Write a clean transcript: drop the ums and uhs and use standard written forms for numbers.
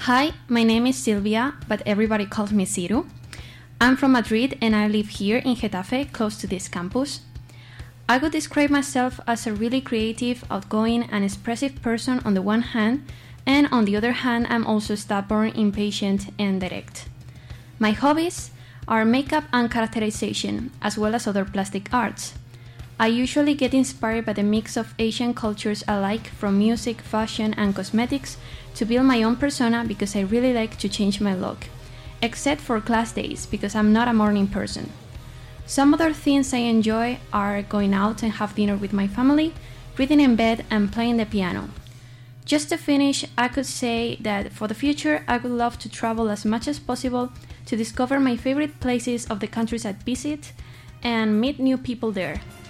Hi, my name is Silvia, but everybody calls me Siru. I'm from Madrid and I live here in Getafe, close to this campus. I would describe myself as a really creative, outgoing, and expressive person on the one hand, and on the other hand, I'm also stubborn, impatient, and direct. My hobbies are makeup and characterization, as well as other plastic arts. I usually get inspired by the mix of Asian cultures alike, from music, fashion, and cosmetics, to build my own persona because I really like to change my look, except for class days because I'm not a morning person. Some other things I enjoy are going out and have dinner with my family, reading in bed, and playing the piano. Just to finish, I could say that for the future, I would love to travel as much as possible to discover my favorite places of the countries I visit and meet new people there.